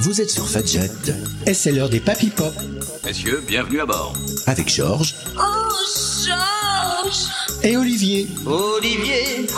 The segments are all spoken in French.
Vous êtes sur Fadjet. Et c'est l'heure des Papy Pop. Messieurs, bienvenue à bord. Avec Georges. Oh, Georges! Et Olivier. Olivier!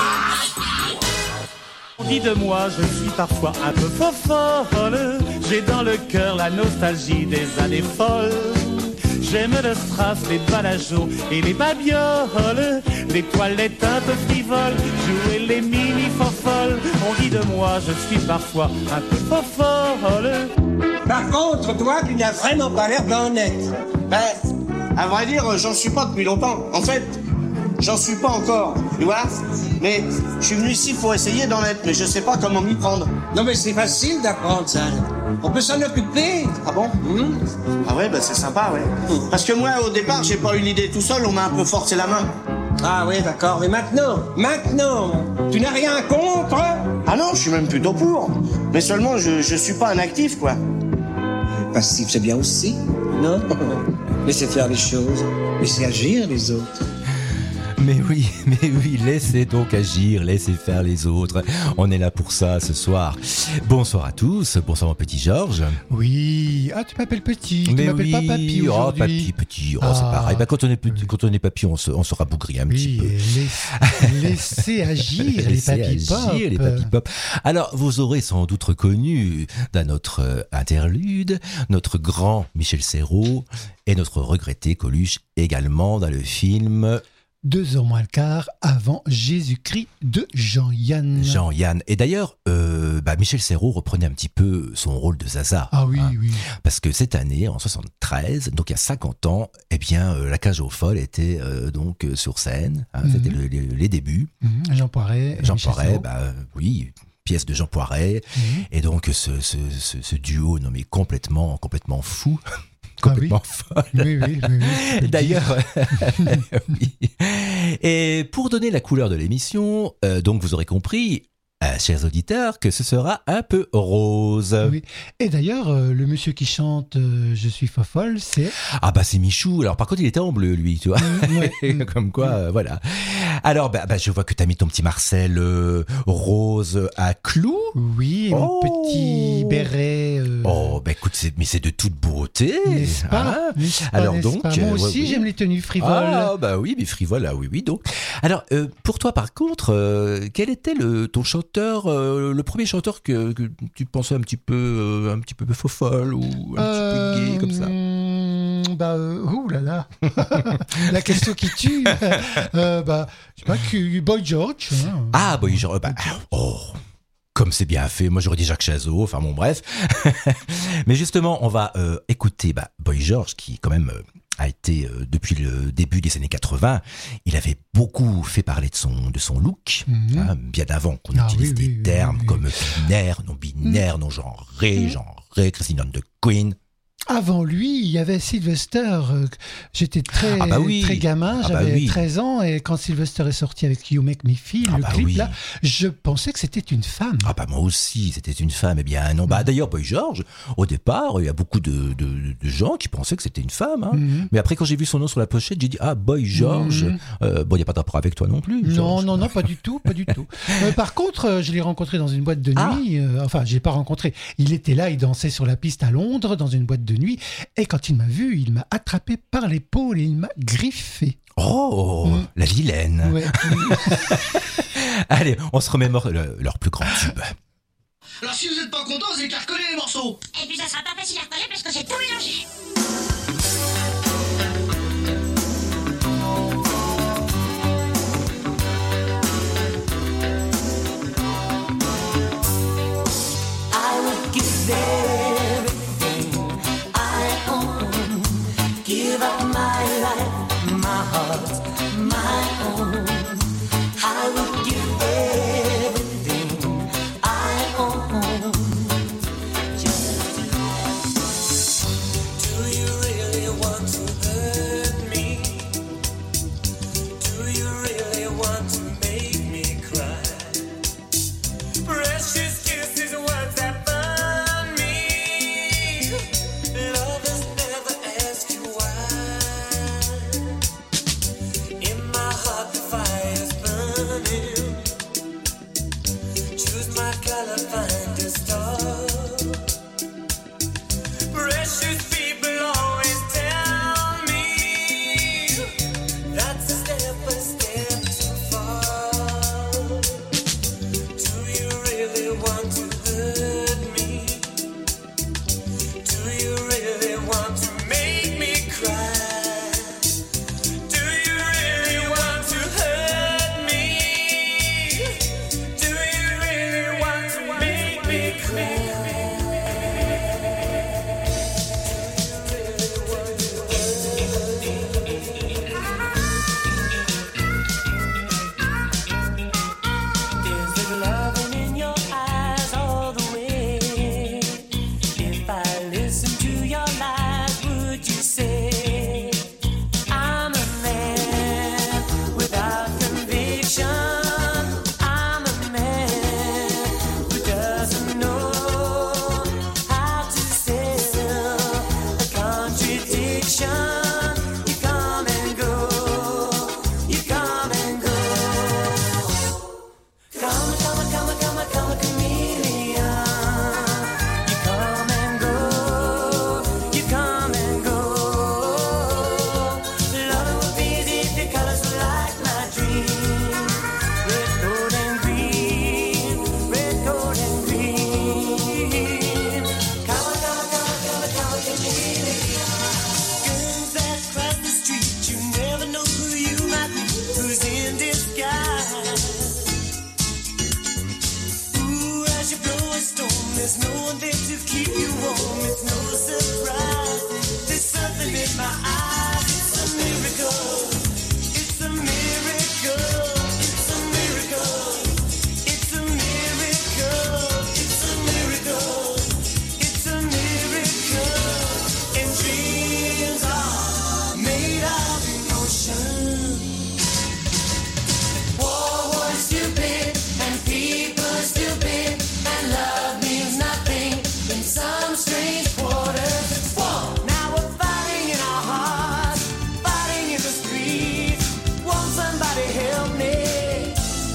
On dit de moi, je suis parfois un peu fofolle. J'ai dans le cœur la nostalgie des années folles. J'aime le strass, les balageaux et les babioles, les toilettes un peu frivoles, jouer les mini-fofolles. On dit de moi, je suis parfois un peu fofolle. Par contre, toi, tu n'as vraiment pas l'air d'honnête. Ben, à vrai dire, j'en suis pas depuis longtemps. En fait, j'en suis pas encore, tu vois. Mais je suis venu ici pour essayer d'en être, mais je sais pas comment m'y prendre. Non mais c'est facile d'apprendre ça. On peut s'en occuper. Ah bon? Ah ouais, bah c'est sympa, ouais. Parce que moi, au départ, j'ai pas eu l'idée tout seul, on m'a un peu forcé la main. Ah oui, d'accord. Mais maintenant, tu n'as rien contre? Ah non, je suis même plutôt pour. Mais seulement, je suis pas un actif, quoi. Passif, c'est bien aussi, non? Laissez faire les choses, laissez agir les autres. Mais oui, laissez donc agir, laissez faire les autres. On est là pour ça ce soir. Bonsoir à tous, bonsoir mon petit Georges. Oui, tu m'appelles petit, tu m'appelles pas papy aujourd'hui. Petit, c'est pareil. Bah, quand on est papy, on se rabougrit un petit peu. Laissez agir les papy pop. Alors, vous aurez sans doute reconnu dans notre interlude, notre grand Michel Serrault et notre regretté Coluche également dans le film... 2 heures moins le quart avant Jésus-Christ de Jean-Yann. Et d'ailleurs, Michel Serrault reprenait un petit peu son rôle de Zaza. Ah oui, oui. Parce que cette année, en 73, donc il y a 50 ans, La Cage aux Folles était donc sur scène. C'était les débuts. Jean Poiret, oui, pièce de Jean Poiret. Et donc ce duo nommé complètement fou. Complètement folle. Oui. D'ailleurs, oui. Et pour donner la couleur de l'émission, donc vous aurez compris, chers auditeurs, que ce sera un peu rose. Oui. Et d'ailleurs, le monsieur qui chante Je suis fofolle, c'est... Ah bah c'est Michou. Alors par contre, il était en bleu, lui, tu vois. Comme quoi, voilà. Alors, je vois que t'as mis ton petit Marcel rose à clous. Oui, et mon petit béret... écoute, c'est de toute beauté. N'est-ce pas, Alors n'est-ce donc... pas moi aussi, j'aime les tenues frivoles. Ah bah oui, mais frivoles, oui, donc. Alors, pour toi, par contre, quel était ton chanteur, le premier chanteur que tu pensais un petit peu fofolle ou un petit peu gay, comme ça? La question qui tue. Je sais pas, Boy George. Ah, Boy George. Comme c'est bien fait. Moi, j'aurais dit Jacques Chazot. Enfin bon, bref. Mais justement, on va écouter Boy George, qui quand même a été, depuis le début des années 80, il avait beaucoup fait parler de son look, bien avant qu'on utilise des termes comme binaire, non genré, Christine on the Queen. Avant lui, il y avait Sylvester. J'étais très gamin, j'avais 13 ans, et quand Sylvester est sorti avec You Make Me Feel, clip là, je pensais que c'était une femme. Ah bah moi aussi, c'était une femme. Eh bien non. D'ailleurs, Boy George, au départ, il y a beaucoup de gens qui pensaient que c'était une femme. Mais après, quand j'ai vu son nom sur la pochette, j'ai dit Boy George. Il n'y a pas de rapport avec toi non plus. Non, pas du tout. Par contre, je l'ai rencontré dans une boîte de nuit. Je l'ai pas rencontré. Il était là, il dansait sur la piste à Londres dans une boîte de nuit, et quand il m'a vu, il m'a attrapé par l'épaule et il m'a griffé. La vilaine. Ouais. Allez, on se remémore leur plus grand tube. Alors si vous n'êtes pas content, vous avez qu'à recoller les morceaux. Et puis ça sera pas facile à recoller parce que c'est tout mélangé. I would give everything I own, give up my life, my heart, my own. I would give everything I own. Do you really want to hurt me? Do you really want to make me cry? Precious kisses, words that burn me. Lovers never ask you why. In my heart the fire's burning. Choose my color, find a star. there's no one there to keep you warm. It's no surprise. There's something in my eyes. It's a miracle. It's a miracle. It's a miracle. It's a miracle. It's a miracle. It's a miracle. And dreams are made of emotion. War was stupid and people stupid and love means nothing in some strange quarters. War. Now we're fighting in our hearts, fighting in the streets. Won't somebody help me?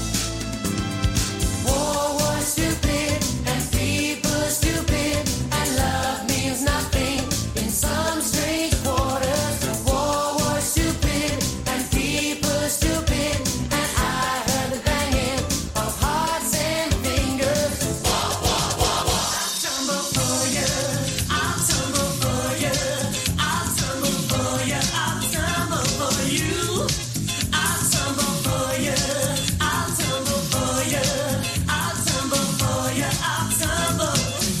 War was stupid and people stupid and love means nothing in some strange quarters. War was stupid and people stupid and I heard the banging of hearts and fingers. War, war, war, war. I'll tumble for you. I'll tumble for you. I'll tumble for you. I'll tumble for you. I'll tumble for you. I'll tumble for you. I'll tumble for you. I'll tumble.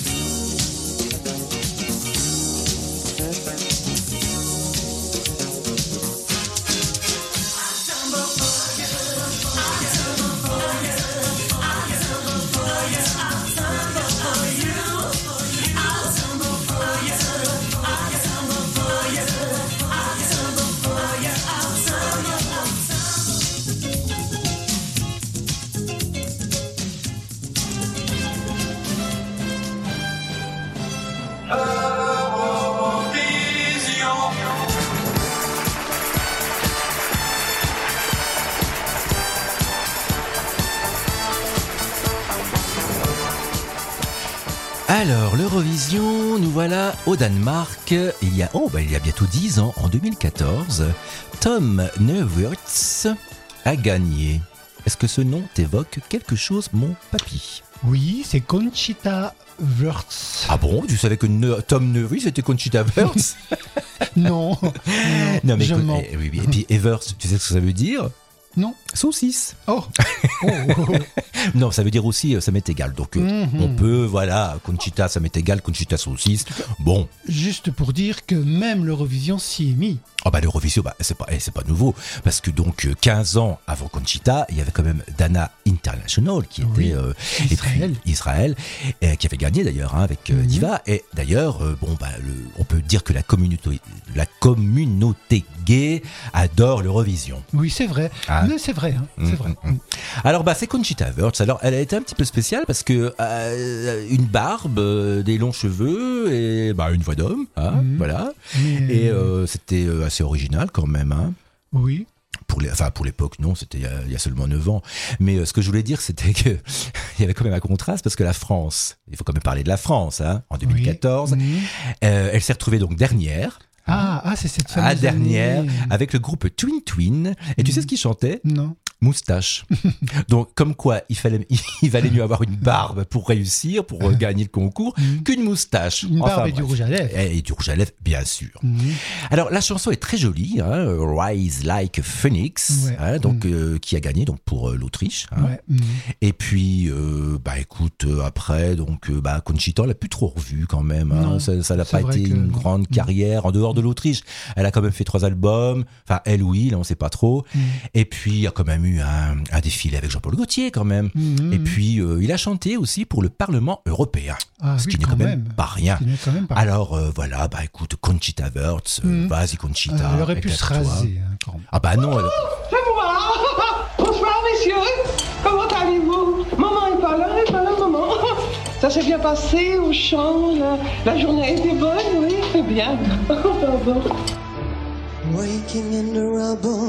Alors, l'Eurovision, nous voilà au Danemark. Il y a bientôt 10 ans, en 2014, Tom Neuwirth a gagné. Est-ce que ce nom t'évoque quelque chose, mon papy? Oui, c'est Conchita Wurst. Ah bon? Tu savais que Tom Neuwirth c'était Conchita Wurst? Non, Non, mais je écoute, mens. oui. Et puis Evers, tu sais ce que ça veut dire? Non. Saucisse. Oh. Non, ça veut dire aussi, ça m'est égal. Donc, on peut, voilà, Conchita, ça m'est égal, Conchita saucisse. Bon. Juste pour dire que même l'Eurovision s'y est mis. Oh bah l'Eurovision, c'est pas nouveau, parce que donc 15 ans avant Conchita, il y avait quand même Dana International qui était Israël, qui avait gagné d'ailleurs avec Diva. Et d'ailleurs, on peut dire que la communauté gay adore l'Eurovision. Oui, c'est vrai. Ah. Mais c'est vrai. C'est vrai. Alors c'est Conchita Wurst. Alors elle a été un petit peu spéciale parce que une barbe, des longs cheveux et une voix d'homme, voilà. Et c'était assez original quand même. Oui. Pour l'époque, non, c'était il y a seulement 9 ans. Mais ce que je voulais dire, c'était que il y avait quand même un contraste parce que la France, il faut quand même parler de la France, en 2014, elle s'est retrouvée donc dernière. C'est cette fameuse dernière année. avec le groupe Twin Twin. Et tu sais ce qu'ils chantaient? Non. Moustache. Donc, comme quoi, il valait mieux avoir une barbe pour réussir, pour gagner le concours, qu'une moustache. Une barbe et du rouge à lèvres. Et du rouge à lèvres, bien sûr. Alors, la chanson est très jolie, Rise Like a Phoenix, qui a gagné donc pour l'Autriche. Et puis, écoute, après, donc, Conchita, on l'a plus trop revue quand même. Ça n'a pas été une grande carrière en dehors de l'Autriche. Elle a quand même fait 3 albums. Enfin, elle, oui, là, on sait pas trop. Et puis, il y a quand même eu un défilé avec Jean-Paul Gaultier quand même. Et puis il a chanté aussi pour le Parlement européen, ce qui n'est quand même pas rien. Alors voilà, écoute, Conchita Wurst, vas-y Conchita. Elle aurait pu se raser. Non. C'est moi. Bonsoir messieurs. Comment allez-vous? Maman est pas là, maman. Ça s'est bien passé au champ. La journée était bonne, oui, c'est bien. Pardon. Waking in the rubble,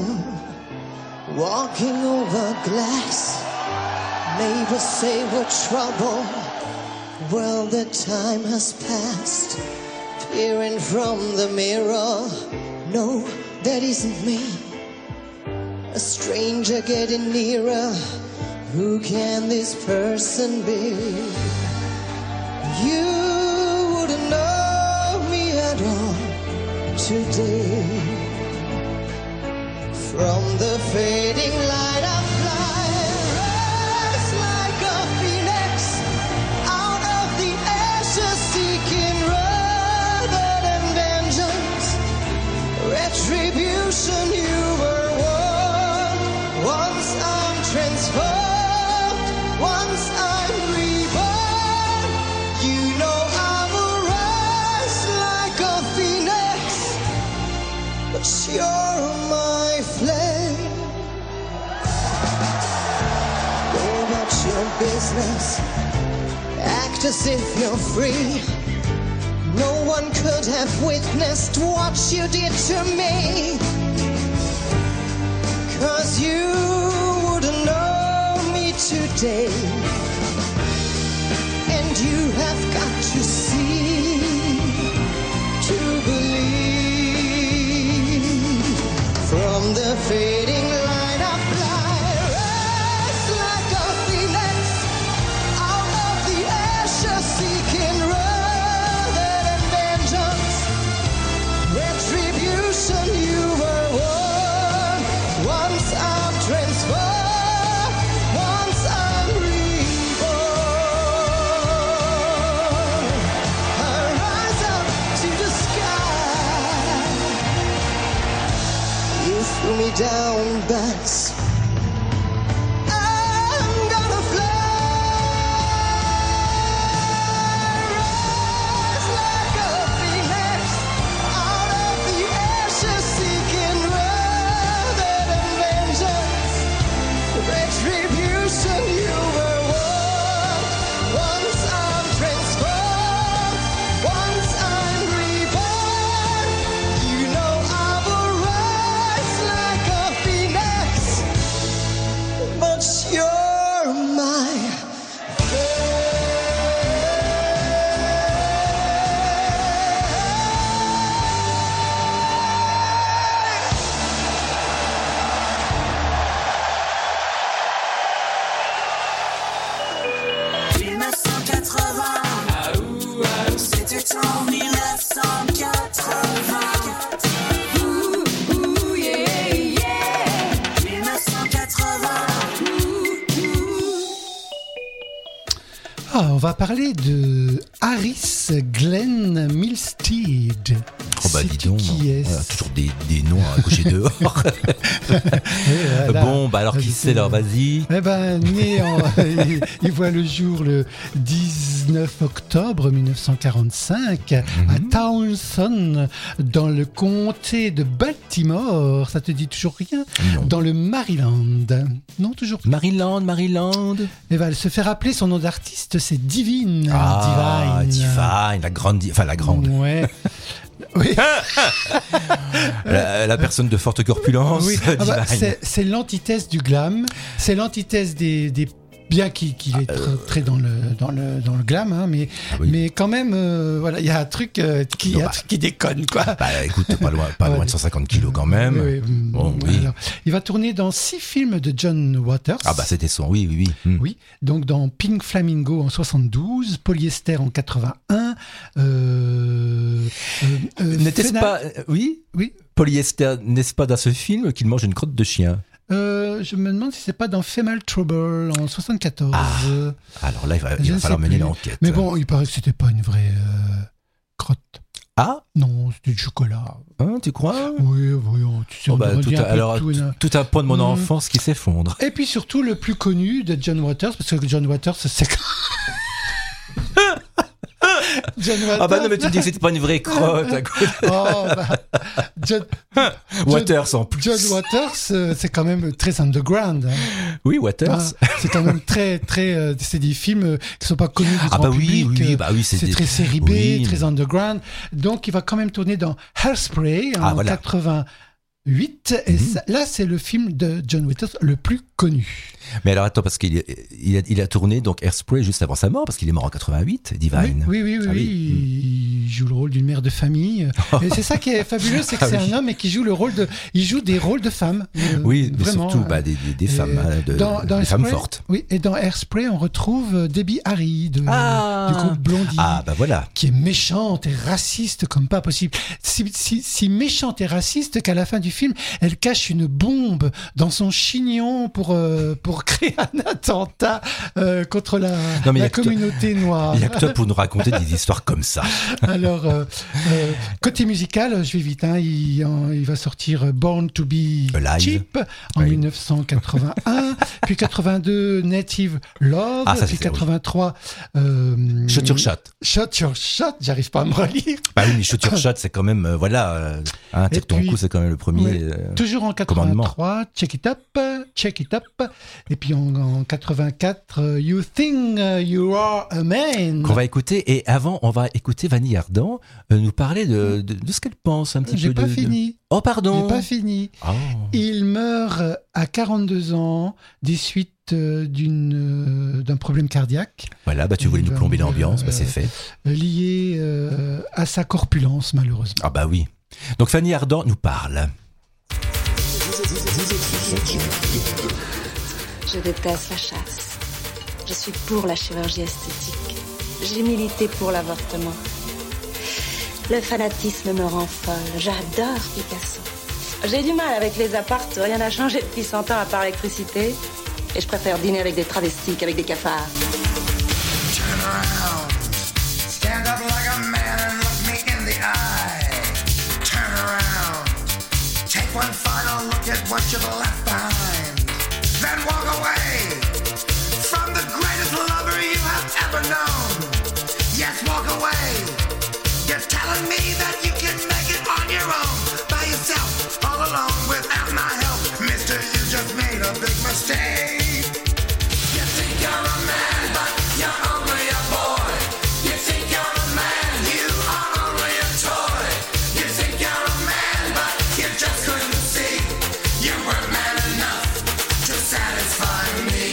walking over glass. Neighbors say we're trouble. Well, the time has passed. Peering from the mirror. No, that isn't me. A stranger getting nearer. Who can this person be? You wouldn't know me at all today. From the fading light I fly, rise like a phoenix out of the business. Act as if you're free. No one could have witnessed what you did to me. 'Cause you wouldn't know me today. And you have got to see to believe. From the fading line of light, rise like a phoenix out of the ashes, seeking rather than vengeance. Retribution you were won. Once I'm transformed, once I'm reborn. I rise up to the sky. You threw me down, but I'm gonna fly. Rise like a phoenix out of the ashes, seeking rather than vengeance. Retribution you were won. Once I'm transformed, once I'm reborn. You know I will rise like a phoenix, but you're my C'était en 1980. Ouh, yeah, yeah. 1980. Ah, on va parler de Harris Glenn Milstead. Oh bah dis donc, qui est voilà, toujours des noms à coucher dehors. Voilà. Bon, bah alors qui c'est là, vas-y. Eh ben, il voit le jour le 19 octobre 1945 à Townsend, dans le comté de Baltimore. Ça te dit toujours rien? Non. Dans le Maryland. Non, toujours pas. Maryland. Et va se faire appeler son nom d'artiste, c'est Divine. Ah, Divine, la grande. Ouais. Oui. la personne de forte corpulence. Oui. Ah bah, Divine. c'est l'antithèse du glam, c'est l'antithèse des bien qu'il est très dans le glam, hein, mais quand même voilà, il y a un truc qui déconne, quoi. Bah écoute, pas loin de 150 kilos quand même. Oui. Bon, oui. Alors, il va tourner dans 6 films de John Waters. Ah bah c'était son, oui. Oui, donc dans Pink Flamingo en 72, Polyester en 81. N'était-ce pas, oui, Polyester, n'est-ce pas dans ce film qu'il mange une crotte de chien? Je me demande si c'est pas dans Female Trouble en 74. Alors là, il va falloir mener l'enquête. Mais bon, il paraît que c'était pas une vraie crotte. Ah non, c'était du chocolat. Hein, tu crois? Oui, tu sais, tout un pan de mon enfance qui s'effondre. Et puis surtout le plus connu de John Waters, parce que John Waters, c'est John Waters. Ah bah non, mais tu dis que c'était pas une vraie crotte. Waters en plus. John Waters, c'est quand même très underground. Hein. Oui, Waters. C'est quand même très, c'est des films qui sont pas connus du grand public. Oui, c'est très série B, très underground. Donc, il va quand même tourner dans Hairspray en 88. Et là, c'est le film de John Waters le plus connu. Mais alors attends, parce qu'il a tourné donc Hairspray juste avant sa mort, parce qu'il est mort en 88, Divine. Oui. Il joue le rôle d'une mère de famille. Et c'est ça qui est fabuleux, c'est que c'est un homme et qui joue il joue des rôles de femmes. Oui, mais vraiment, surtout des femmes, des femmes fortes. Oui, et dans Hairspray, on retrouve Debbie Harry du groupe Blondie. Ah bah voilà. Qui est méchante et raciste comme pas possible. Si méchante et raciste qu'à la fin du film, elle cache une bombe dans son chignon pour créer un attentat contre la communauté noire. Il y a que toi pour nous raconter des histoires comme ça. Alors, côté musical, je vais vite, hein, il va sortir Born to be Cheap en 1981, puis 82 Native Love, puis 83 Shot Your Shot. Shot Your Shot, j'arrive pas à me relire. Bah oui, mais Shot Your Shot, c'est quand même, tire ton coup, c'est quand même le premier. Toujours en 83, Check It Up, Et puis en 84, You Think You Are a Man. Qu'on va écouter. Et avant, on va écouter Vanille Ardant nous parler de ce qu'elle pense un petit J'ai peu. pas fini. Oh, pardon. J'ai pas fini. Oh. Il meurt à 42 ans des suites d'un problème cardiaque. Voilà, tu voulais nous plomber l'ambiance, c'est fait. Lié à sa corpulence, malheureusement. Ah bah oui. Donc Fanny Ardant nous parle. Je déteste la chasse. Je suis pour la chirurgie esthétique. J'ai milité pour l'avortement. Le fanatisme me rend folle. J'adore Picasso. J'ai du mal avec les apparts. Rien n'a changé depuis 100 ans à part l'électricité. Et je préfère dîner avec des travestis qu'avec des cafards. Turn around. Stand up like a man and look me in the eye. Turn around. Take one final look at what you've left behind. Then walk away from the greatest lover you have ever known. Yes, walk away. You're telling me that you can make it on your own, by yourself, all alone, without my help. Mister, you just made a big mistake. You think you're a man, but you're only a boy. You think you're a man, you are only a toy. You think you're a man, but you just couldn't see. You weren't man enough to satisfy me.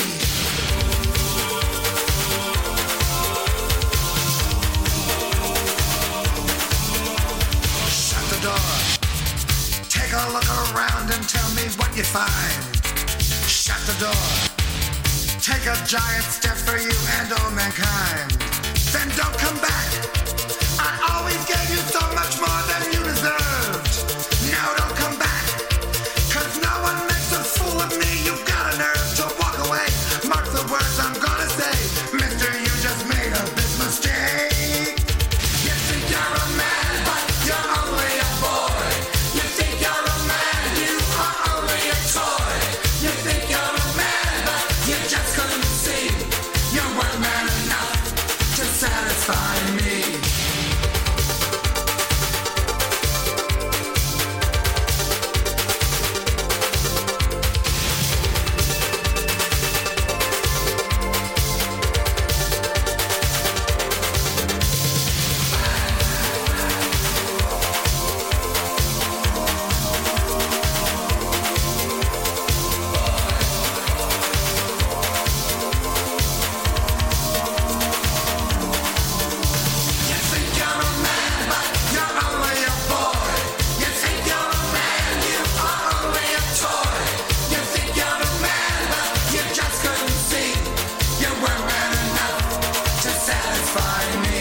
Shut the door. Take a look around and tell me what you find. Shut the door. Take a giant step for you and all mankind. Then don't come back. I always gave you so much more than you deserved. Now don't come back. Cause no one makes a fool of me. You've got a nerve to walk away. Mark the words I'm gonna say. Mister, you just made a big mistake. You think you're a man, but you're only a boy. You think you're a man, you are only a toy. You think you're a man, but you just couldn't see. You weren't man enough to satisfy me. You think you're a man, but you're only a boy. You think you're a man, you are only a toy. You think you're a man, but you just couldn't see. You weren't man enough to satisfy me.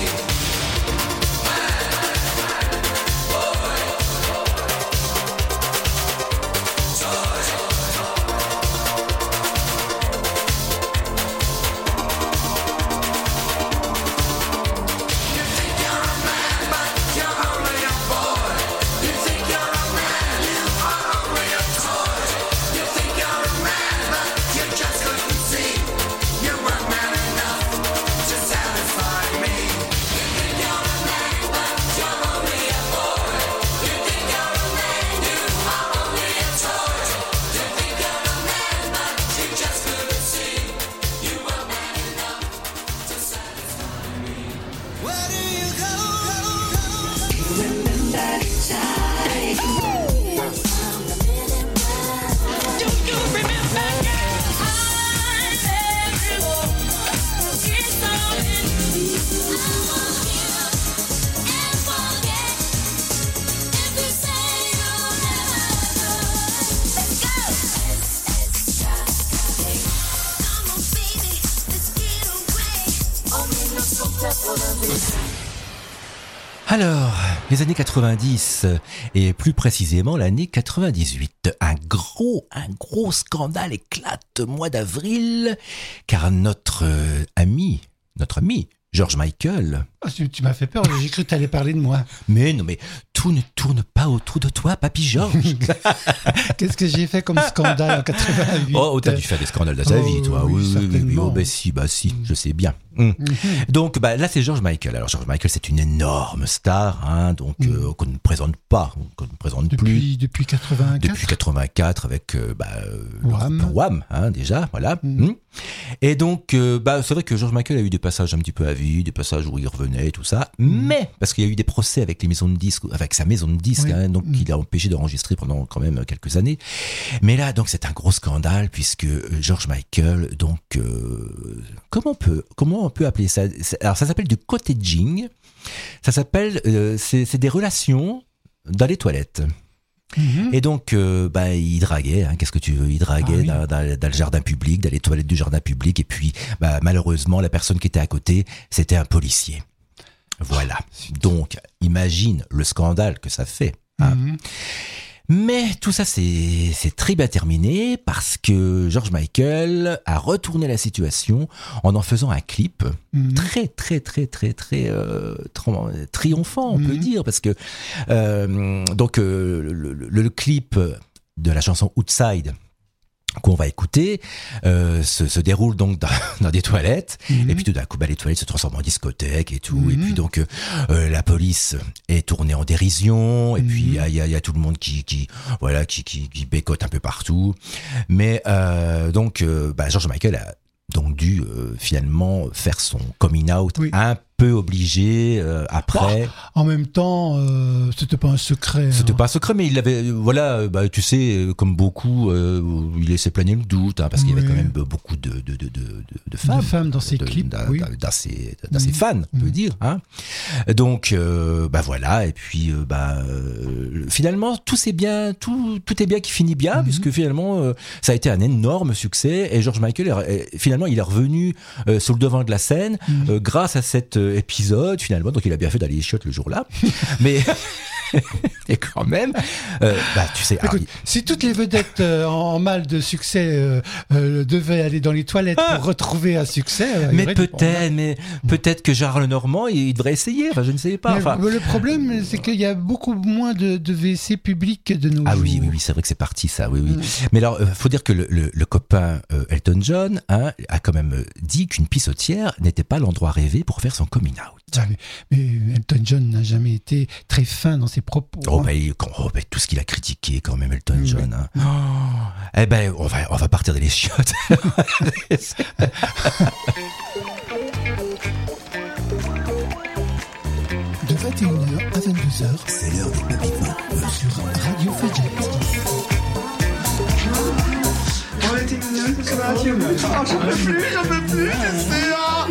You think you're a man, but you're only a boy. You think you're a man, you are only a toy. You think you're a man, but you just couldn't see. You weren't man enough to satisfy me. You think you're a man, but you're only a boy. You think you're a man, you are only a toy. You think you're a man, but you just couldn't see. You weren't man enough to satisfy me. Where do you go? Alors, les années 90 et plus précisément l'année 98. Un gros scandale éclate au mois d'avril car notre ami George Michael. Oh, tu m'as fait peur, j'ai cru que tu allais parler de moi. Mais non, mais tout ne tourne pas autour de toi, Papy Georges. Qu'est-ce que j'ai fait comme scandale en 88? Oh, t'as dû faire des scandales dans ta vie, toi. Oui, certainement. Oh, bah si, je sais bien. Donc, là, c'est George Michael. Alors, George Michael, c'est une énorme star, hein, donc qu'on ne présente pas, qu'on ne présente plus. Depuis 84. Depuis 84, avec Wham, hein, déjà, voilà. Et donc, c'est vrai que George Michael a eu des passages un petit peu à vide, des passages où il revenait et tout ça, mais parce qu'il y a eu des procès avec les maisons de disques, avec sa maison de disques, hein, donc il a empêché d'enregistrer pendant quand même quelques années. Mais là, donc, c'est un gros scandale puisque George Michael, donc, comment on peut appeler ça? Alors, ça s'appelle du cottaging. Ça s'appelle, c'est des relations dans les toilettes. Et donc, il draguait, hein, qu'est-ce que tu veux, il draguait dans le jardin public, dans les toilettes du jardin public, et puis, malheureusement, la personne qui était à côté, c'était un policier. Voilà. Donc, imagine le scandale que ça fait. Hein. Mais tout ça, c'est très bien terminé parce que George Michael a retourné la situation en faisant un clip très triomphant, on peut dire, parce que le clip de la chanson Outside qu'on va écouter se déroule donc dans des toilettes, et puis tout d'un coup les toilettes se transforment en discothèque et tout, et puis donc la police est tournée en dérision, et puis il y a tout le monde qui bécote un peu partout, mais George Michael a donc dû finalement faire son coming out un peu obligé après. En même temps, c'était pas un secret. C'était pas un secret, mais il avait, tu sais, comme beaucoup, il laissait planer le doute, hein, parce qu'il y avait quand même beaucoup de femmes. De femmes dans ses clips, dans ses fans, on peut dire. Hein. Donc, voilà, et puis, finalement, tout est bien qui finit bien, puisque finalement, ça a été un énorme succès, et George Michael, finalement, il est revenu sur le devant de la scène, grâce à cet épisode, finalement. Donc, il a bien fait d'aller les chiottes le jour-là. Mais, et quand même, tu sais... Écoute, si toutes les vedettes en mal de succès devaient aller dans les toilettes pour retrouver un succès... peut-être que Gérard Lenormand, il devrait essayer. Enfin, je ne sais pas. Mais le problème, c'est qu'il y a beaucoup moins de WC publics de nos jours. Ah oui, c'est vrai que c'est parti, ça, oui. Mais alors, faut dire que le copain Elton John, hein, a quand même dit qu'une pissotière n'était pas l'endroit rêvé pour faire son coming out. Mais Elton John n'a jamais été très fin dans ses propos. Tout ce qu'il a critiqué quand même, Elton John. Hein. On va partir dans les chiottes. De 21h à 22h, c'est l'heure des papillons sur Radio Fedjet. On était mignonne ce soir. J'en peux plus, c'est là.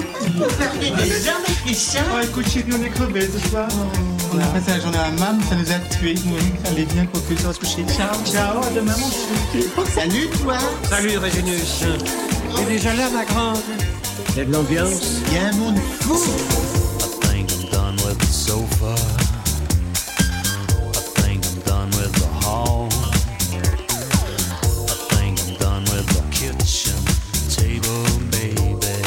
Écoute, chérie, on est crevés ce soir. On a passé la journée à Mam, ça nous a tués. Allez, viens, cocu, on va se coucher. Ciao, à demain, mon chéri. Salut, toi. Salut, Régénus. T'es déjà là, ma grande? Il y a de l'ambiance. Il y a un monde fou. I think I'm done with the sofa. I think I'm done with the hall. I think I'm done with the kitchen table, baby.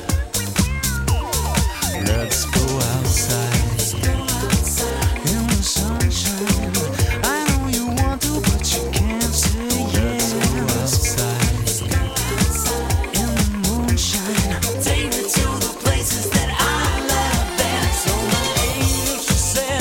Let's go outside in the sunshine. I know you want to, but you can't say yes. Let's go outside in the moonshine. Take me to the places that I love best. So my angel, she said.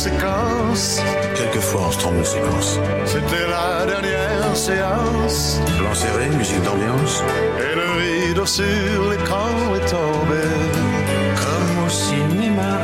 séquence. Quelquefois, on se trompe de séquence. C'était la dernière séance. Plan serré, musique d'ambiance. Et le rideau sur l'écran est tombé. Comme au cinéma.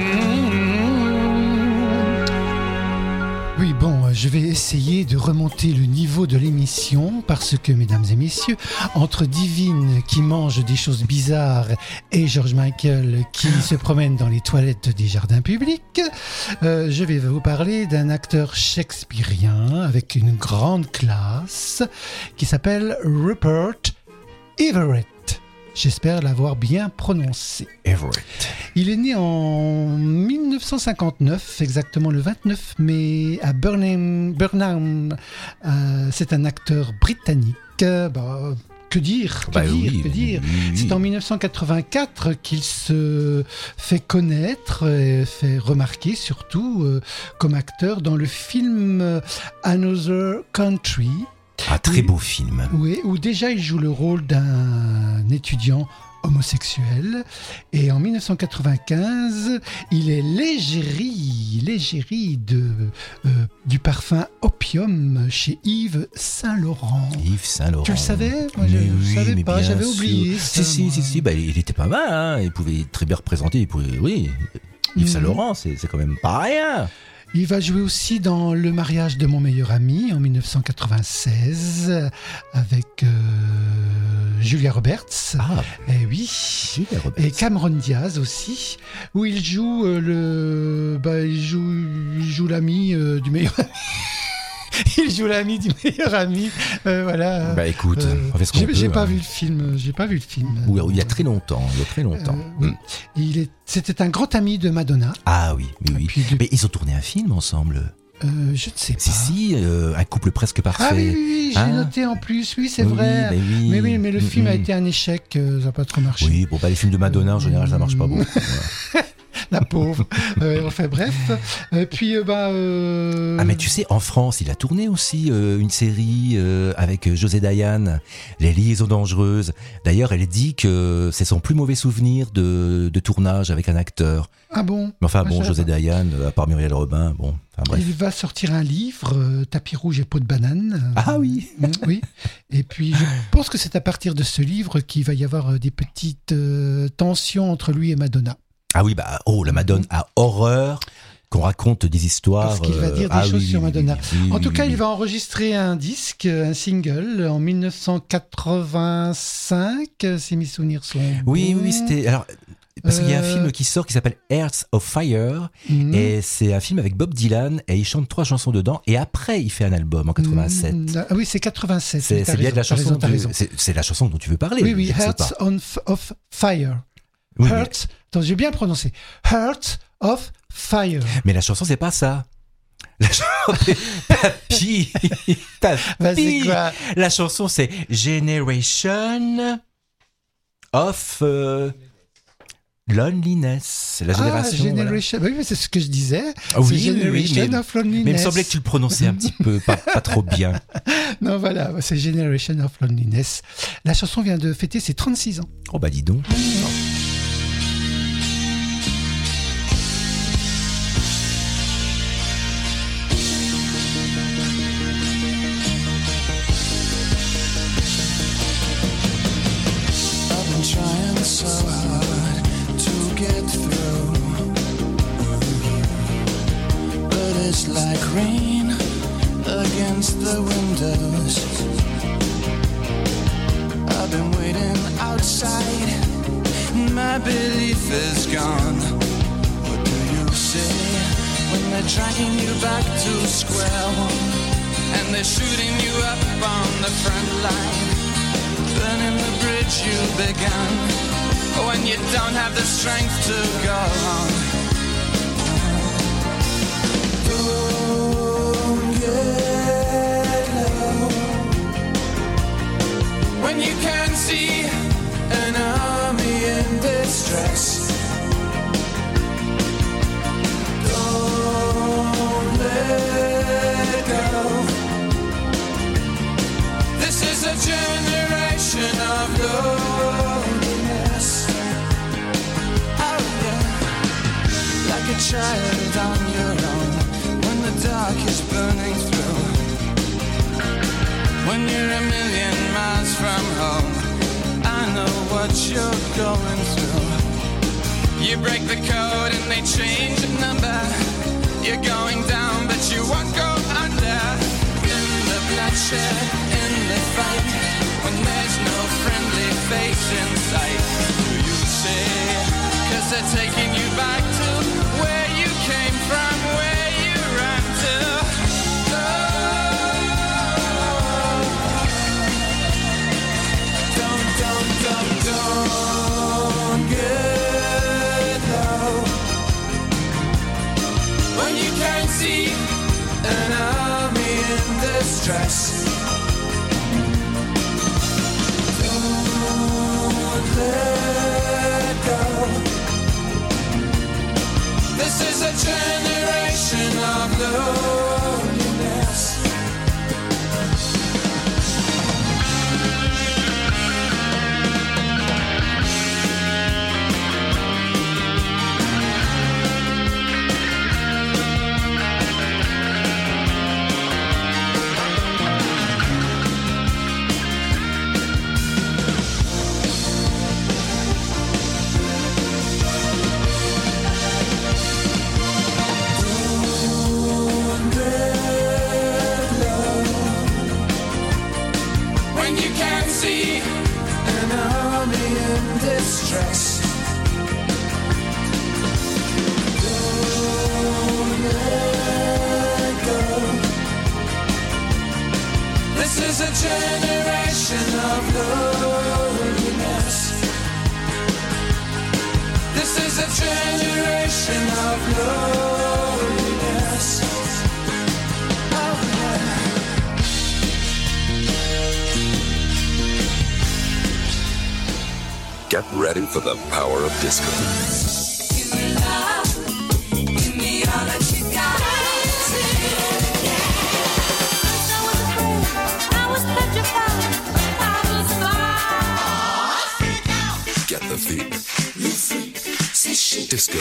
Oui, bon, je vais essayer de remonter le niveau de l'émission parce que, mesdames et messieurs, entre Divine qui mange des choses bizarres et George Michael qui se promène dans les toilettes des jardins publics, je vais vous parler d'un acteur shakespearien avec une grande classe qui s'appelle Rupert Everett. J'espère l'avoir bien prononcé. Everett. Il est né en 1959, exactement le 29 mai, à Burnham. C'est un acteur britannique. Que dire. C'est en 1984 qu'il se fait connaître et fait remarquer surtout comme acteur dans le film Another Country. Un très beau film. Oui, où déjà il joue le rôle d'un étudiant homosexuel. Et en 1995, il est l'égérie du parfum Opium chez Yves Saint Laurent. Yves Saint Laurent. Tu le savais? Moi, je ne savais pas, j'avais oublié. Si. Il était pas mal, hein. Il pouvait très bien représenter. Yves Saint Laurent, c'est quand même pas rien. Il va jouer aussi dans Le mariage de mon meilleur ami en 1996 avec Julia Roberts. Ah, et oui. Julia Roberts. Et Cameron Diaz aussi, où il joue il joue l'ami du meilleur ami. Il joue l'ami du meilleur ami. Voilà. Bah écoute, on fait ce qu'on peut. J'ai pas vu le film. Oui, il y a très longtemps. C'était un grand ami de Madonna. Ah oui. Mais ils ont tourné un film ensemble. Je ne sais pas. Si, un couple presque parfait. Ah oui, j'ai noté en plus. Oui, c'est vrai. Mais le film a été un échec. Ça n'a pas trop marché. Oui, les films de Madonna en général, ça marche pas beaucoup. La pauvre. Enfin bref. Ah mais tu sais, en France, il a tourné aussi une série avec José Dayan, Les liaisons dangereuses. D'ailleurs, elle dit que c'est son plus mauvais souvenir de tournage avec un acteur. Ah bon? Mais enfin José Dayan, à part Muriel Robin, bref. Il va sortir un livre, Tapis rouge et peau de banane. Ah oui. Oui. Et puis je pense que c'est à partir de ce livre qu'il va y avoir des petites tensions entre lui et Madonna. Ah oui, la Madonna a horreur qu'on raconte des histoires. Parce qu'il va dire des choses sur Madonna. En tout cas, il va enregistrer un disque, un single, en 1985, si mes souvenirs sont bons. Oui, c'était... Alors, parce qu'il y a un film qui sort qui s'appelle Hearts of Fire, et c'est un film avec Bob Dylan, et il chante 3 chansons dedans, et après, il fait un album en 87. Ah oui, c'est 87. C'est bien de la chanson. C'est la chanson dont tu veux parler. Oui, Hearts of Fire. Oui, Hearts, attends, j'ai bien prononcé. Hearts of Fire. Mais la chanson, c'est pas ça. La chanson, Papy. C'est quoi? La chanson, c'est Generation of Loneliness. C'est la génération. Generation. Voilà. Oui, mais c'est ce que je disais. Oui, c'est Generation of Loneliness. Mais il me semblait que tu le prononçais un petit peu, pas trop bien. Non, voilà, c'est Generation of Loneliness. La chanson vient de fêter ses 36 ans. Oh, bah dis donc. Trying so hard to get through, but it's like rain against the windows. I've been waiting outside, my belief is gone. What do you say when they're dragging you back to square one and they're shooting you up on the front line? Burning the bridge you began, when you don't have the strength to go on. Don't get low when you can see an army in distress. Don't let go. This is a generation of loneliness. Oh yeah, like a child on your own. when you're a million miles from home. I know what you're going through. You break the code and they change the number. You're going down but you won't go under. In the bloodshed, in the fight, when there's no friendly face in sight, do you say, 'cause they're taking you back to where you came from, where you ran to. Don't get low when you can't see an army in distress. Don't let go. This is a generation of loneliness. When you can't see an army in distress. Don't let go. This is a generation of loneliness. This is a generation of loneliness. Oh, yeah. Get ready for the power of disco. Get the feeling. Disco.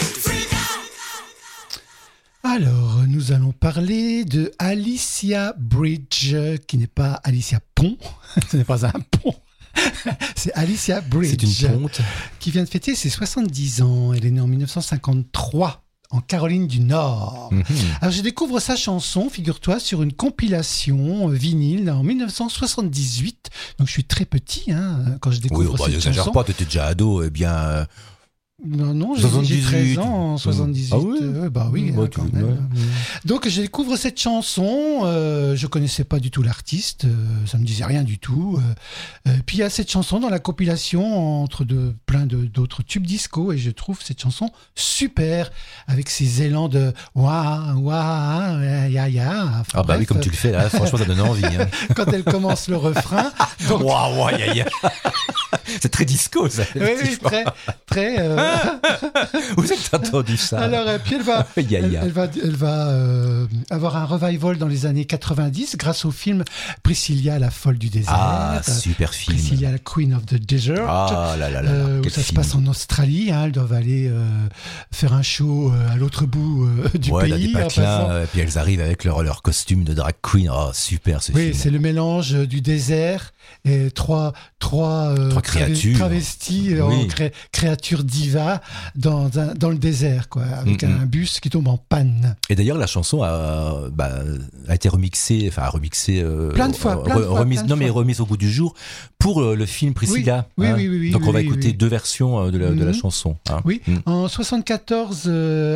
Alors, nous allons parler de Alicia Bridge, qui n'est pas Alicia Pont, ce n'est pas un pont. C'est Alicia Bridge. C'est une ponte. Qui vient de fêter ses 70 ans. Elle est née en 1953 en Caroline du Nord. Alors je découvre sa chanson, figure-toi, sur une compilation vinyle en 1978. Donc je suis très petit quand je découvre cette exagère chanson. pas, t'étais déjà ado, bien... Non, j'ai 13 ans en 78. Ah oui bah oui, bah, quand même. Donc je découvre cette chanson, je connaissais pas du tout l'artiste, ça me disait rien du tout. Puis il y a cette chanson dans la compilation entre plein d'autres tubes disco et je trouve cette chanson super avec ses élans de wa wa ya ya. Enfin, ah bah bref, oui, comme tu le fais là, franchement ça donne envie. Hein. Quand elle commence le refrain. Donc... wa wa ya ya. C'est très disco ça. Oui, très. Vous avez entendu ça? Alors, puis elle va avoir un revival dans les années 90 grâce au film Priscilla, la folle du désert. Ah, super film. Priscilla, la Queen of the Desert. Ah là là là. Où ça se passe en Australie. Elles doivent aller faire un show à l'autre bout du pays. Dans des patelins, puis elles arrivent avec leur costume de drag queen. Oh, super ce film. Oui, c'est le mélange du désert et trois créatures travesties en créatures divas dans le désert, quoi, avec un bus qui tombe en panne. Et d'ailleurs, la chanson a été remixée, plein de fois. Remise au goût du jour pour le film Priscilla. Oui. Donc on va écouter deux versions de la chanson. Hein. Oui, en 74,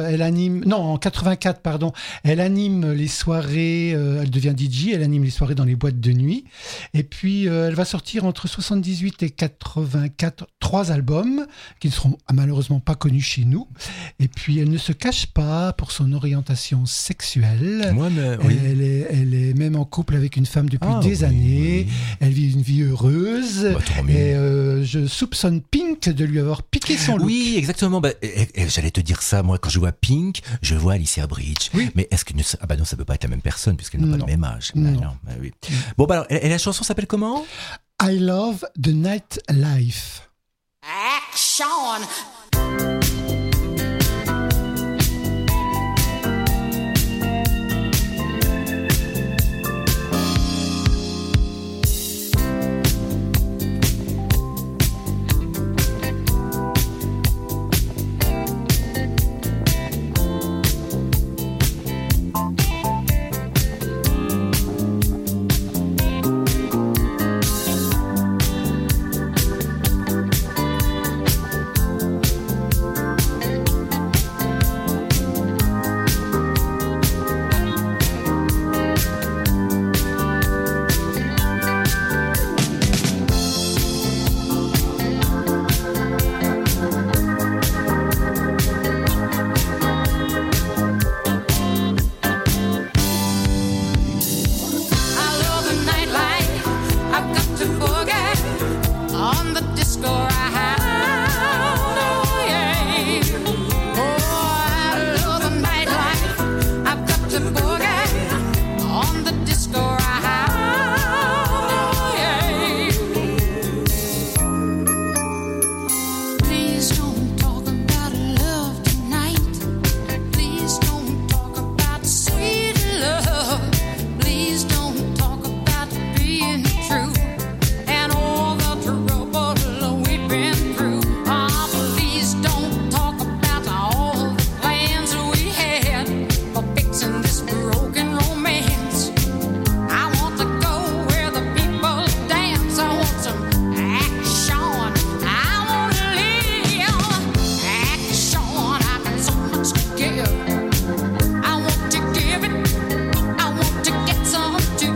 en 84, pardon, elle anime les soirées, elle devient DJ, elle anime les soirées dans les boîtes de nuit. Et puis, elle va sortir entre 78 et 84 3 albums qui ne seront malheureusement pas connus chez nous. Et puis, elle ne se cache pas pour son orientation sexuelle. Elle est même en couple avec une femme depuis des années. Elle vit une vie heureuse. Et je soupçonne Pink de lui avoir piqué son look. Oui, exactement. J'allais te dire ça. Moi, quand je vois Pink, je vois Alicia Bridge. Oui. Mais est-ce que non, ça peut pas être la même personne puisqu'elle n'a pas le même âge. Non. Oui. Bon, alors, et la chanson s'appelle comment? I Love the Nightlife. Action! on the disco round. Oh, yeah. Oh, I love the nightlife. I've got to boogie on the disco round. Oh, yeah. Please don't talk about love tonight. Please don't talk about sweet love. Please don't talk about being true and all the trouble we've been through. Oh, please don't talk about all the plans we had for fixing this broken romance. I want to go where the people dance. I want some action. I want to live action. I've got so much to give. I want to give it. I want to get some too.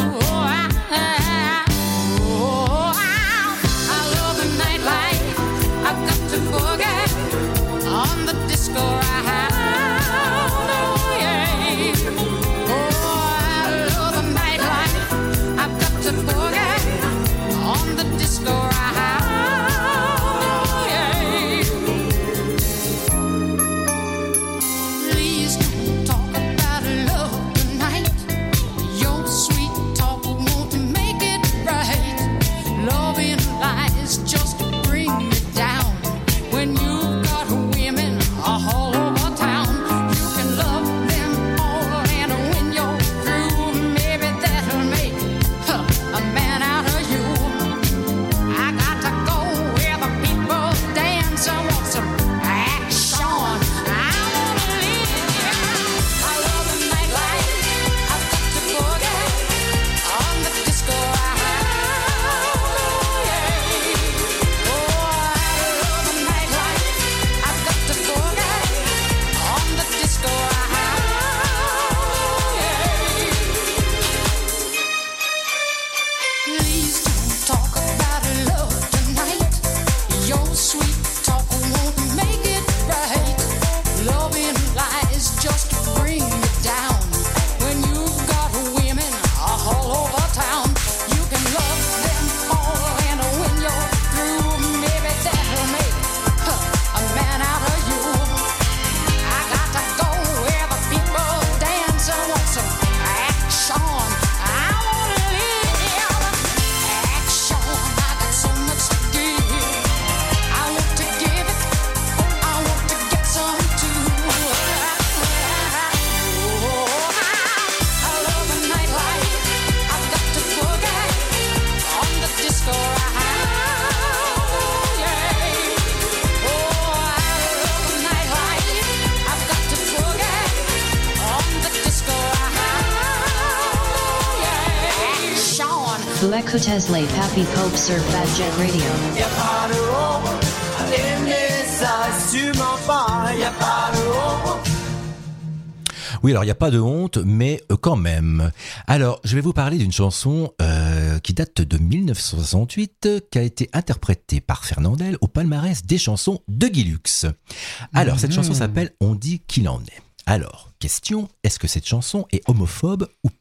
I love the nightlife. I've got to boogie on the disco round. Oh, yeah. Oh, I love the nightlife. I've got to boogie on the disco round. Oh, yeah. Please don't talk about love tonight. Your sweet talk won't make it right. Loving lies just to bring me down. When you've got women all over town, you can love them all, and when you're through, maybe that'll make a man out of you. I got to go where the people dance. I want some action. I want to live. I love the nightlife. I've got to boogie on the disco round. Oh, yeah. Oh, I love the nightlife. I've got to boogie on the disco round. Oh, yeah. Please don't talk about love tonight. Your sweet talk won't make it right. Loving lies just to bring you down. When you've got women all over town, you can love them all, and when you're through, maybe that'll make a man out of you. I got to go where the people dance. I want some action. I want to live action. I got so much to give. I want to give it. I want to get some too. I love the nightlife. I've got to boogie on the disco round. Oh, yeah. Oh, I love the nightlife. I've got to boogie on the disco round. Oh, yeah. Action. Lekutesle Papi Pope Sir Fat Jet Radio. Y'a pas de honte, aimer ça sûrement pas, y'a pas de honte. Oui, alors il n'y a pas de honte, mais quand même. Alors, je vais vous parler d'une chanson qui date de 1968, qui a été interprétée par Fernandel au palmarès des chansons de Guy Lux. Alors, cette chanson s'appelle « On dit qu'il en est ». Alors, question, est-ce que cette chanson est homophobe ou pas ?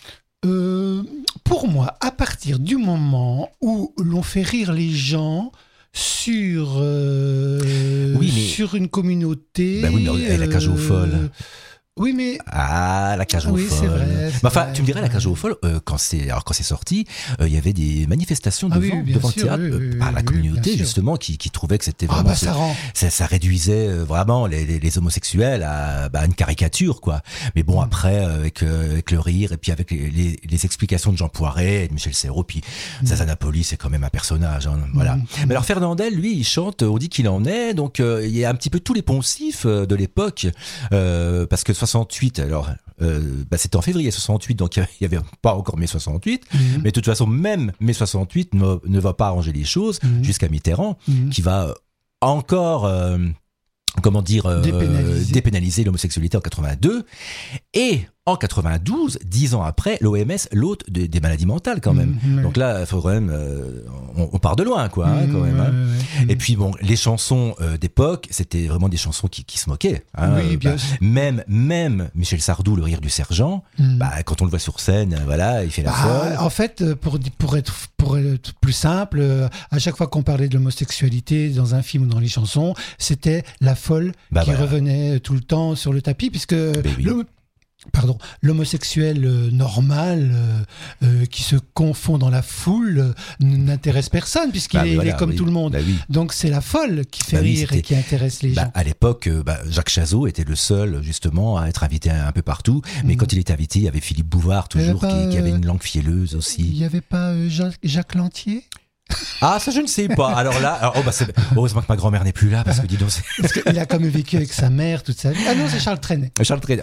Pour moi, à partir du moment où l'on fait rire les gens sur, sur une communauté... Bah oui, mais la cage aux folles. Oui, mais... Ah, la cage aux oui, folles. c'est vrai. Mais enfin, tu me dirais, la cage aux folles, quand c'est sorti, il y avait des manifestations devant le théâtre par la communauté, justement, qui trouvait que c'était vraiment... ça réduisait vraiment les homosexuels à une caricature, quoi. Mais bon, après, avec le rire, et puis avec les explications de Jean Poiret et de Michel Serrault, puis Zaza Napoli, c'est quand même un personnage, hein, voilà. Mais alors, Fernandel, lui, il chante, on dit qu'il en est, donc il y a un petit peu tous les poncifs de l'époque, parce que 68, alors c'était en février 68, donc il n'y avait pas encore mai 68, mais de toute façon même mai 68 ne va pas arranger les choses jusqu'à Mitterrand, qui va encore dépénaliser l'homosexualité en 82, et en 92, 10 ans après, l'OMS l'ôte des maladies mentales quand même. Donc là, il faut quand même, on part de loin, quoi, hein, quand même. Hein. Et puis bon, les chansons d'époque, c'était vraiment des chansons qui se moquaient. Hein, Oui, bien sûr. même Michel Sardou, le rire du sergent, quand on le voit sur scène, voilà, il fait la folle. En fait, pour être plus simple, à chaque fois qu'on parlait de l'homosexualité dans un film ou dans les chansons, c'était la folle qui revenait tout le temps sur le tapis, puisque l'homosexuel normal qui se confond dans la foule n'intéresse personne, puisqu'il est comme tout le monde. Donc c'est la folle qui fait rire et qui intéresse les gens. À l'époque, Jacques Chazot était le seul justement à être invité un peu partout, mais quand il était invité, il y avait Philippe Bouvard toujours qui avait une langue fielleuse aussi. Il n'y avait pas Jacques Lantier? Ah, ça je ne sais pas. Alors là, heureusement que ma grand-mère n'est plus là, parce que dis donc, parce qu'il a quand même vécu avec sa mère toute sa vie. Ah non, c'est Charles Trenet. Charles Trenet.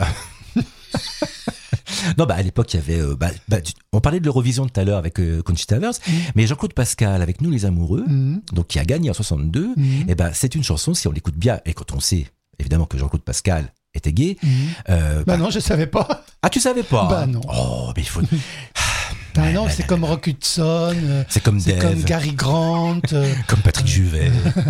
Non, à l'époque, il y avait. On parlait de l'Eurovision tout à l'heure avec Conchita Wurst, mais Jean-Claude Pascal avec Nous les Amoureux, donc qui a gagné en 62. Et c'est une chanson, si on l'écoute bien, et quand on sait évidemment que Jean-Claude Pascal était gay. Non, je savais pas. Ah, tu savais pas? Non. Oh, mais il faut. Non, c'est comme Rock Hudson. C'est comme Dave. Comme Gary Grant. Comme Patrick Juvet.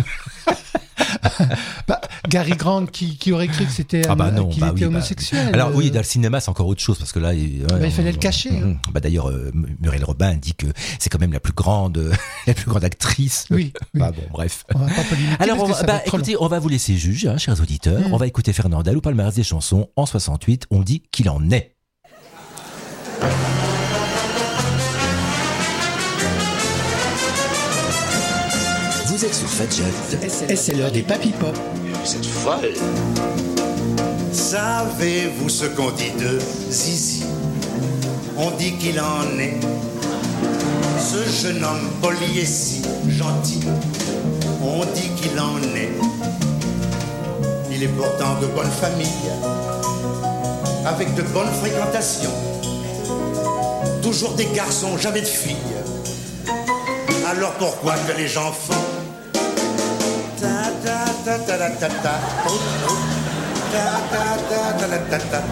Gary Grant qui aurait cru que c'était qu'il était homosexuel. Alors oui, dans le cinéma c'est encore autre chose, parce que là il fallait le cacher. D'ailleurs Muriel Robin dit que c'est quand même la plus grande actrice. Oui. Bon, bref. On va pas polémiquer. Alors écoutez, on va vous laisser juger, hein, chers auditeurs. On va écouter Fernandel au palmarès des chansons en 68. On dit qu'il en est. Vous êtes sur Fadjet. Et c'est l'heure des Papy Pop. Vous êtes folle. Savez-vous ce qu'on dit de Zizi? On dit qu'il en est. Ce jeune homme poli et si gentil. On dit qu'il en est. Il est pourtant de bonne famille, avec de bonnes fréquentations. Toujours des garçons, jamais de filles. Alors pourquoi que les gens font ta ta ta ta ta ta ta ta ta ta ta ta ta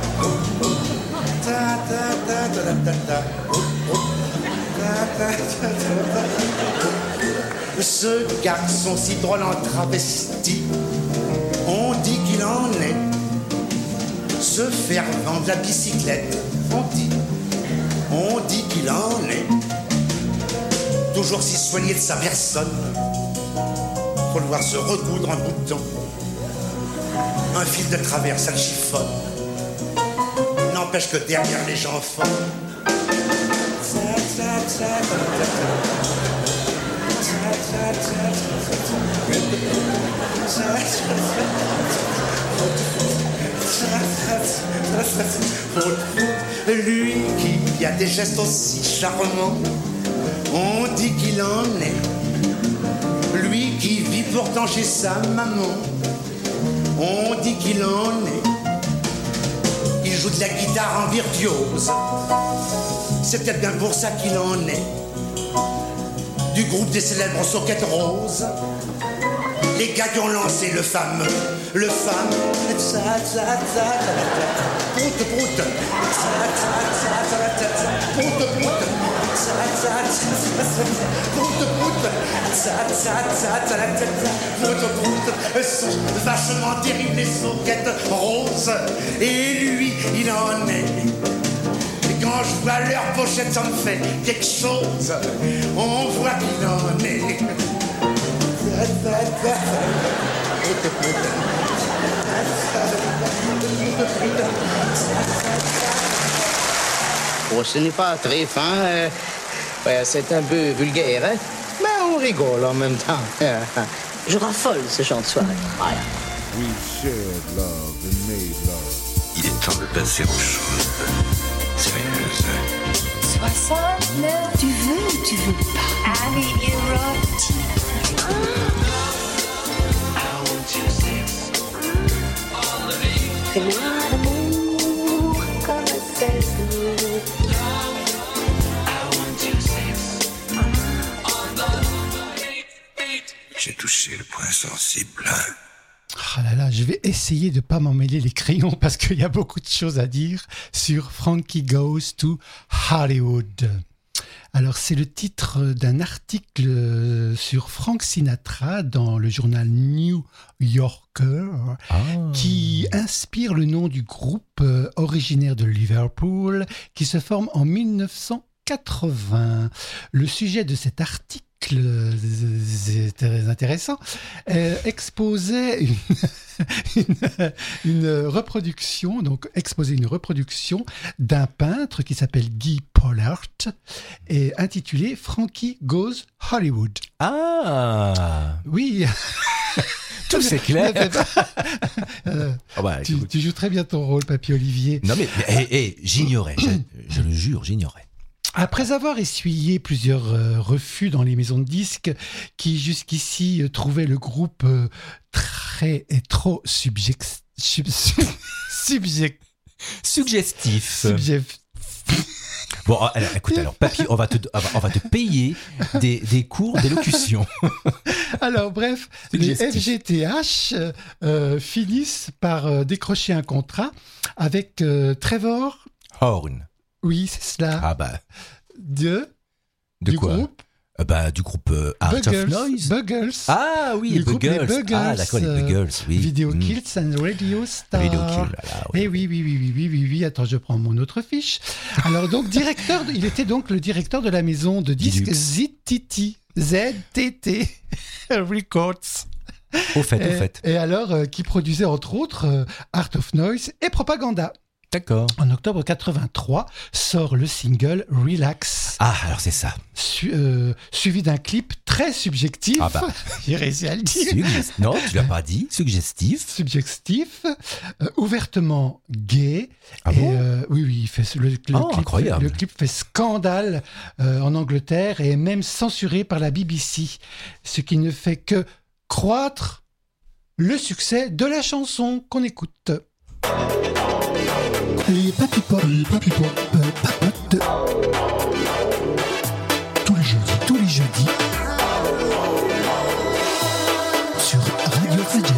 ce garçon si drôle en travesti, on dit qu'il en est. Se faire vendre la bicyclette, on dit qu'il en est. Toujours si soigné de sa personne, faut le voir se recoudre un bouton. Un fil de travers, ça le chiffonne. N'empêche que derrière les gens font. Lui qui a des gestes aussi charmants, on dit qu'il en est. Lui qui vit pourtant chez sa maman, on dit qu'il en est. Il joue de la guitare en virtuose, c'est peut-être bien pour ça qu'il en est. Du groupe des célèbres soquettes roses, les gars qui ont lancé le fameux vachement terrible, les soquettes roses. Et lui, il en est. Et quand je vois leur pochette, ça me fait quelque chose. On voit qu'il en est. Oh, ce n'est pas très fin, c'est un peu vulgaire, hein? Mais on rigole en même temps. Je raffole ce genre de soirée. Voilà. Il est temps de passer aux choses sérieuses. 69. Tu veux ou tu veux pas? Allez, érotique. Fais-moi l'amour comme c'est nous. J'ai touché le point sensible. Ah là là, je vais essayer de ne pas m'emmêler les crayons parce qu'il y a beaucoup de choses à dire sur Frankie Goes to Hollywood. Alors, c'est le titre d'un article sur Frank Sinatra dans le journal New Yorker qui inspire le nom du groupe originaire de Liverpool qui se forme en 1980. Le sujet de cet article, c'est très intéressant, exposait une reproduction, d'un peintre qui s'appelle Guy Pollard et intitulé Frankie Goes Hollywood. Ah oui. Tout c'est clair. Tu joues très bien ton rôle, Papy Olivier. Non mais j'ignorais, je le jure, j'ignorais. Après avoir essuyé plusieurs refus dans les maisons de disques qui jusqu'ici trouvaient le groupe trop suggestif. Bon, alors, écoute, Papy, on va te payer des cours d'élocution. Alors, bref, les FGTH finissent par décrocher un contrat avec Trevor Horn. Oui, c'est cela. Ah bah. Du quoi groupe du groupe Art Buggles, of Noise. Buggles. Ah oui, les Buggles. Ah d'accord, les Buggles, oui. Video Kills and Radio Star. Radio Kill, voilà. Oui. Oui. Attends, je prends mon autre fiche. Alors donc, il était donc le directeur de la maison de disques ZTT Records. Au fait. Et alors, qui produisait entre autres Art of Noise et Propaganda. D'accord. En octobre 83, sort le single Relax. Ah, alors c'est ça. Suivi d'un clip très subjectif. Ah bah. J'ai réussi à le dire. Non, tu l'as pas dit. Suggestif, ouvertement gay. Ah bon oui, il fait le clip. Incroyable. Le clip fait scandale en Angleterre et est même censuré par la BBC, ce qui ne fait que croître le succès de la chanson qu'on écoute. Les papy pop, papote. Tous les jeudis, sur Radio Fadjet.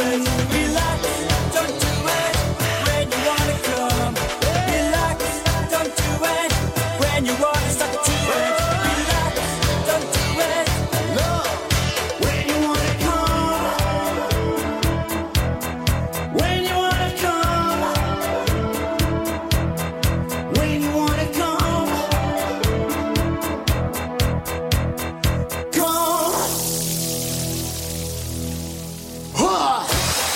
it. Relax, don't do it when you wanna come. Relax, don't do it when you wanna suck to it. Relax, don't do it. Love when you wanna come. When you wanna come. When you wanna come. Come. Huh.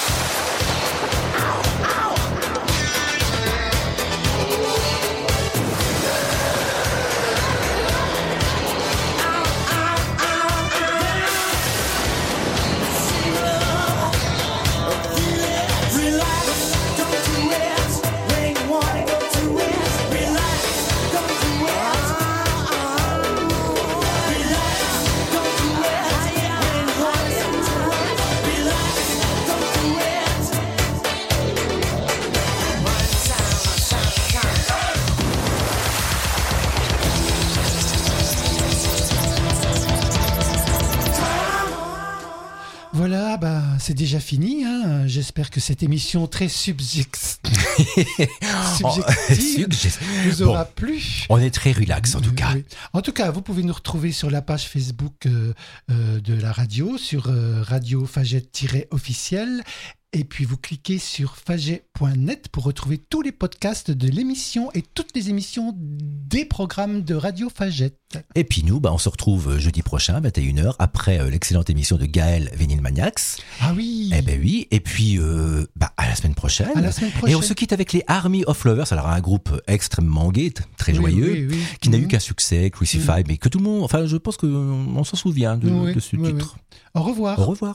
Relax, don't do it when you wanna go to it. Relax, don't do it. Relax, don't do it when you wanna go to it. Relax, don't do it. Voilà, bah, c'est déjà fini. Hein. J'espère que cette émission très subjective vous aura plu. On est très relax en tout cas. Oui. En tout cas, vous pouvez nous retrouver sur la page Facebook de la radio, sur Radio Fagette-officiel. Et puis vous cliquez sur faget.net pour retrouver tous les podcasts de l'émission et toutes les émissions des programmes de Radio Fagette. Et puis nous, bah, on se retrouve jeudi prochain, 21h, après l'excellente émission de Gaël Vinylmaniacs. Ah oui. Eh ben oui. Et puis, à la semaine prochaine. À la semaine prochaine. Et on se quitte avec les Army of Lovers. Alors un groupe extrêmement gai, très joyeux, qui n'a eu qu'un succès, Crucify, mais que tout le monde, enfin je pense qu'on s'en souvient de ce titre. Au revoir. Au revoir.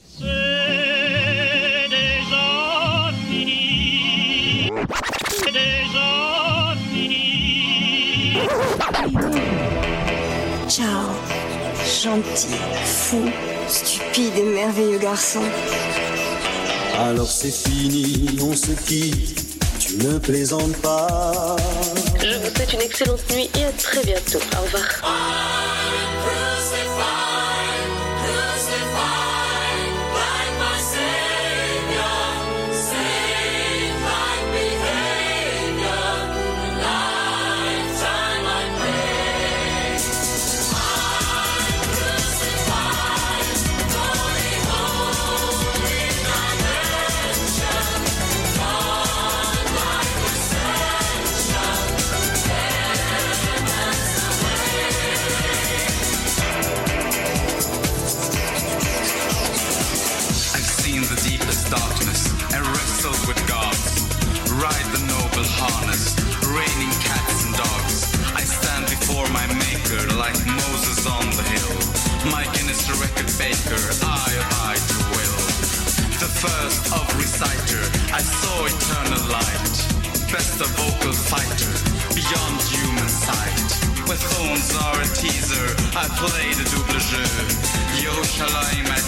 Ciao, gentil, fou, stupide et merveilleux garçon. Alors c'est fini, on se quitte, tu ne plaisantes pas. Je vous souhaite une excellente nuit et à très bientôt. Au revoir. Darkness and wrestle with gods. Ride the noble harness, raining cats and dogs. I stand before my maker like Moses on the hill. My Guinness record baker, I abide to will. The first of reciter, I saw eternal light. Best a vocal fighter, beyond human sight. Where thorns are a teaser, I play the double jeu. Yerushalayim